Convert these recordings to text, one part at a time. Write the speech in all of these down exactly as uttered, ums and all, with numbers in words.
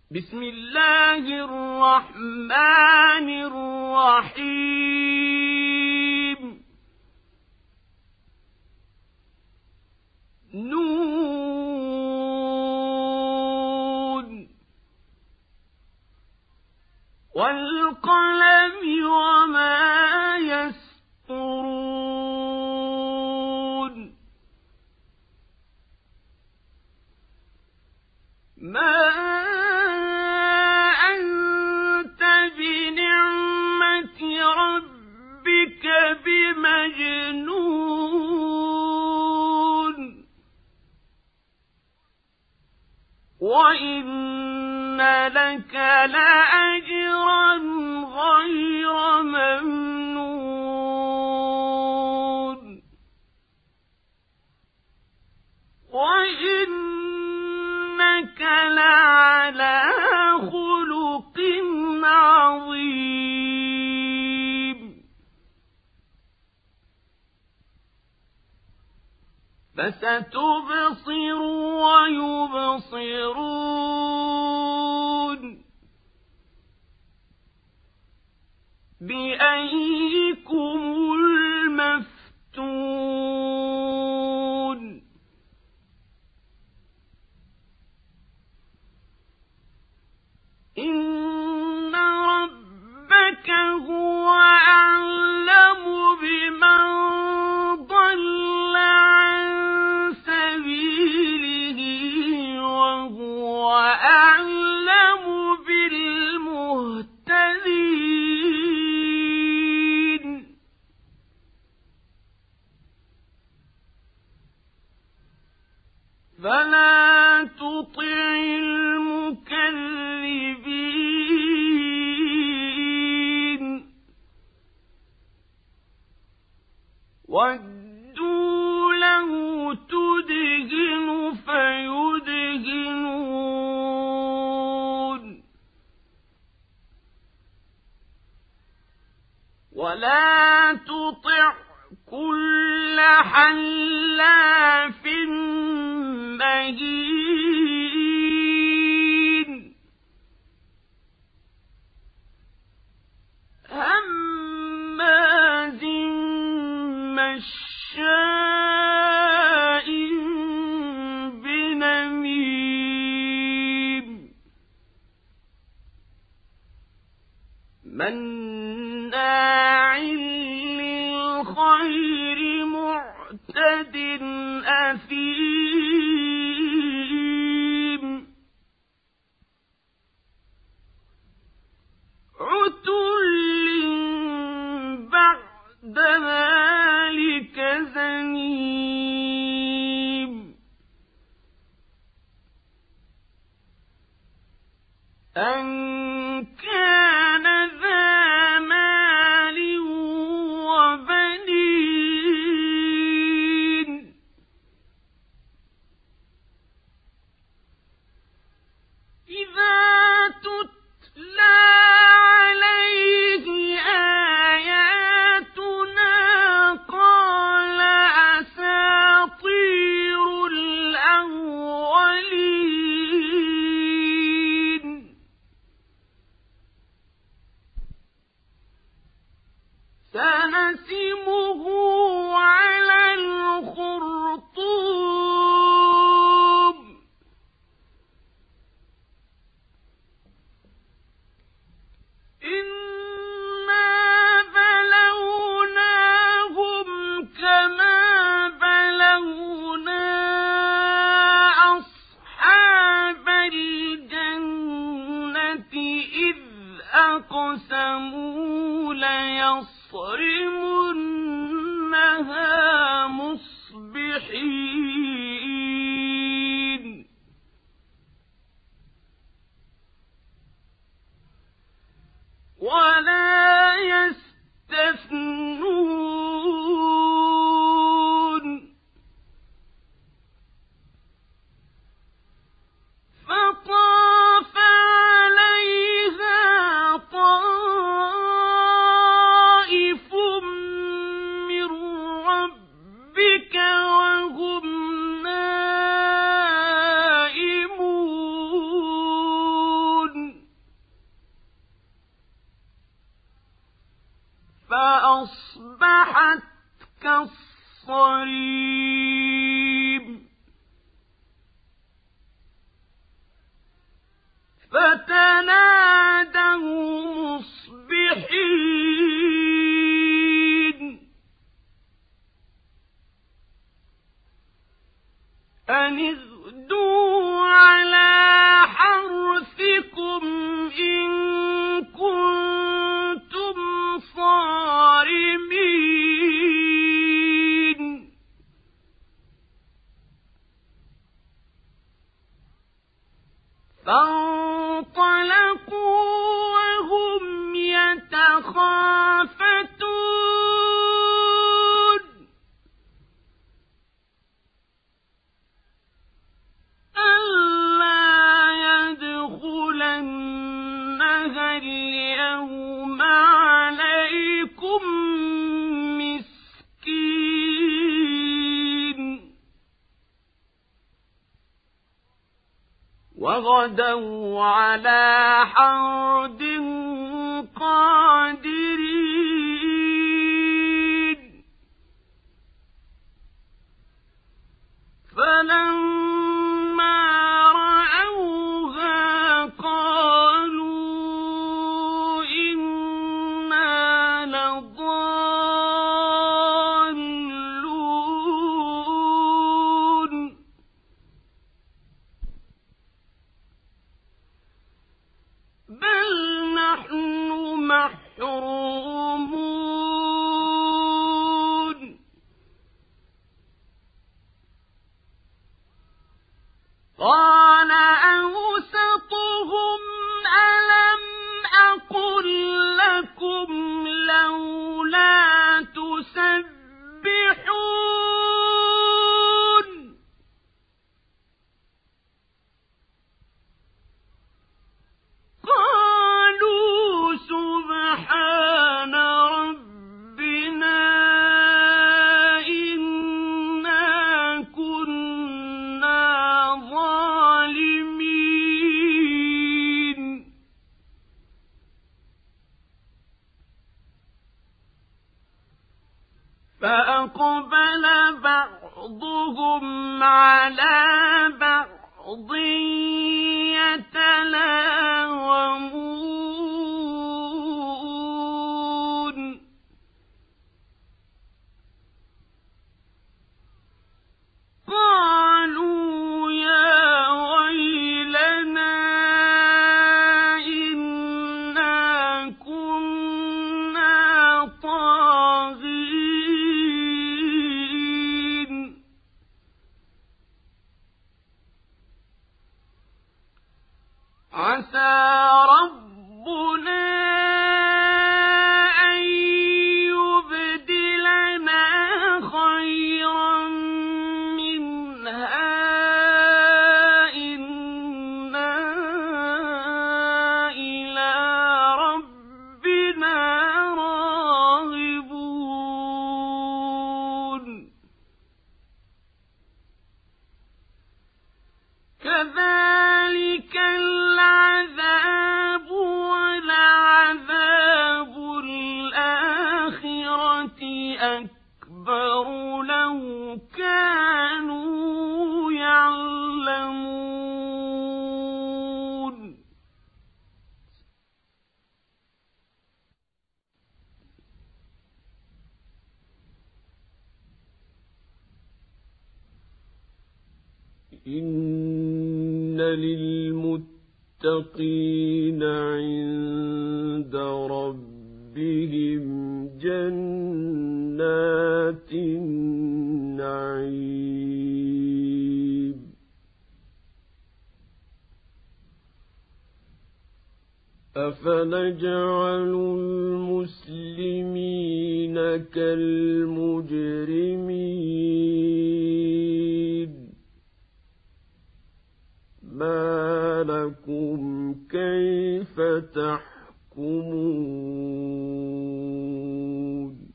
بسم الله الرحمن الرحيم. نون والقلم وما يسطرون. ما أنت بنعمة ربك بمجنون، وإن لك لأجرا غير ممنون، وإنك لعلى خلق عظيم. فستبصر ويبصرون بأيكم المفتون. إن ربك هو أعلم بمن ضل عن سبيله وهو أعلم بالمهتدين. فلا تطع المكذبين ودوا له تدهن فيدهنون، ولا تطع كل حلاف مهين هماز مشاء بنميم مناع للخير معتد أثيم عتل بعد ذلك زنيم أن كان ذا مال وبنين إذا تتلى عليه آياتنا قال أساطير الأولين. سنسمه على الخرطوم إنا بلوناهم كما بلونا أصحاب الجنة إذ أقسموا ليصرمنها مصبحين ولا يستثنون. فطاف عليها طائف فأصبحت كالصريم فتنادوا مصبحين أن اغدوا على حرثكم إن كنتم صارمين فانطلقوا وهم يتخافتون ألا يدخلنها اليوم عليكم مسكين وغدوا على حرد قادرين فلما رأوها قالوا إنا لضالون بل نحن محرومون قال أوسطهم ألم أقل لكم لولا تسبحون قالوا سبحان ربنا إنا كنا ظالمين فأقبل بعضهم على بعض يتلاومون قالوا يا ويلنا إنا كنا طاغين عسى ربنا أن يبدلنا خيرا منها إنا إلى ربنا راغبون كذلك العذاب ولعذاب الآخرة أكبر لو كانوا يعلمون إن للمتقين عند ربهم جنات النعيم أفنجعل المسلمين كالمجرمين ما لكم كيف تحكمون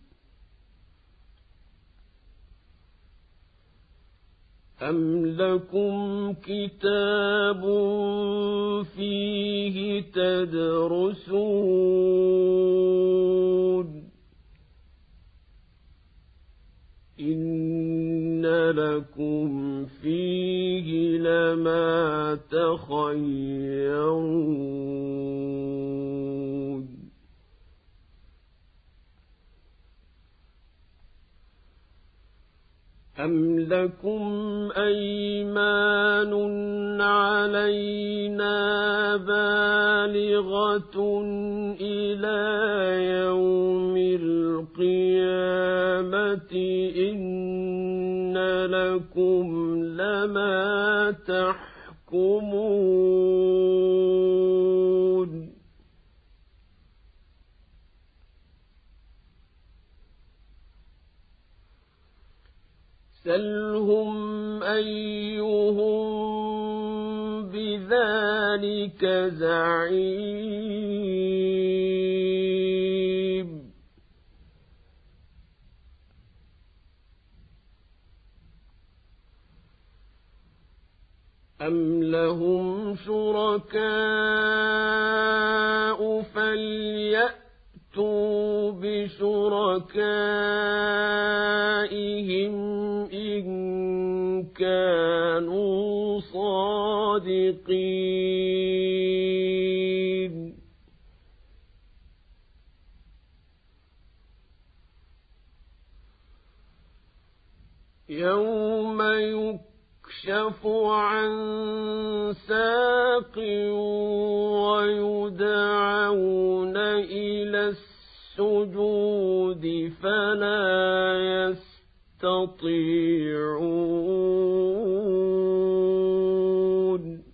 أم لكم كتاب فيه تدرسون يتخيرون أم لكم أيمان علينا بالغة إلى يوم القيامة إن لكم لما تحكمون سلهم أيهم بذلك زعيم أم لهم شركاء فليأتوا بشركائهم إن كانوا صادقين يوم يكشف عن ساق ويدعون إلى السجود فلا يستطيعون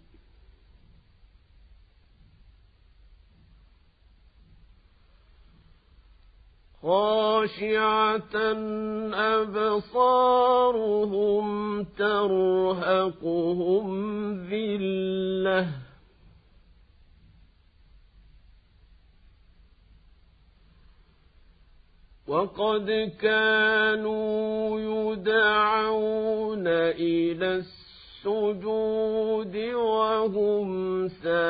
خاشعة أبصارهم ترهقهم ذلة وقد كانوا يدعون إلى السجود وهم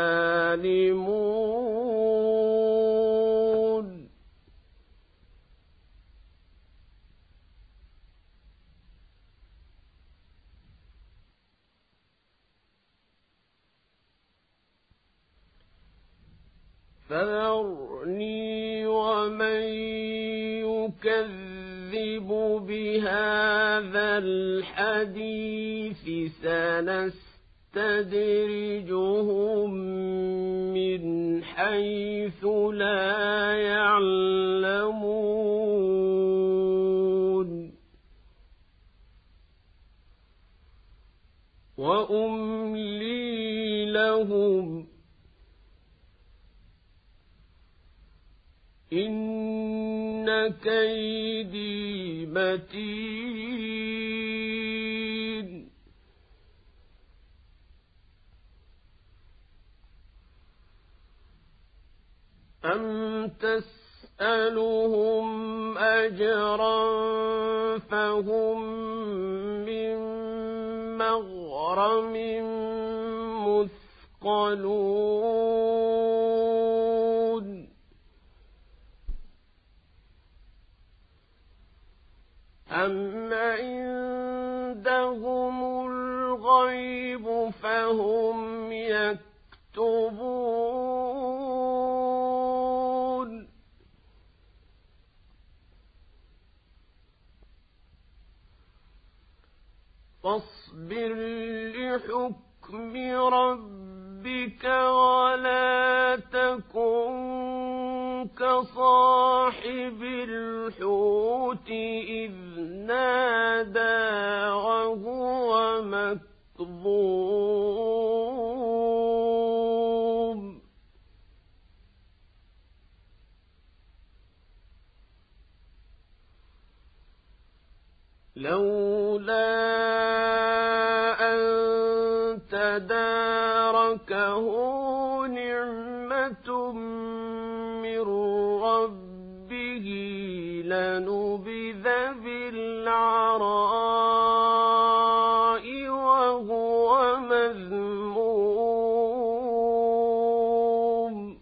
سالمون فذرني ومن يكذب بهذا الحديث سنستدرجهم من حيث لا يعلمون وأملي لهم إن كيدي متين أم تسألهم أجرا فهم من مغرم مثقلون أم عندهم الغيب فهم يكتبون فاصبر لحكم ربك ولا تكن كصاحب الحوت إذ نادى وهو مكظوم لولا أن تداركه نعمة من ربه لنبذ بالعراء وهو مذموم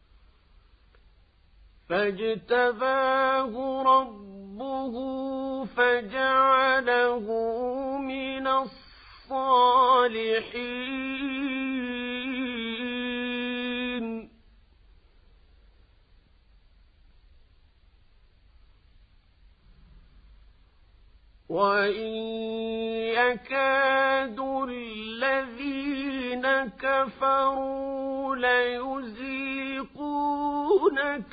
فاجتباه ربه فجعله من الصالحين وإن يكاد الذين كفروا ليزلقونك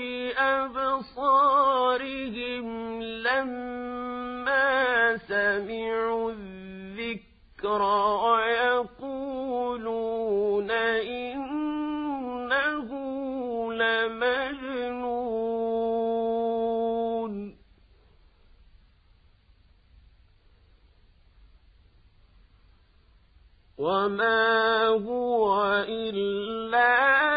بأبصارهم لما سمعوا الذكر ويقولون إنه لمجنون وما هو إلا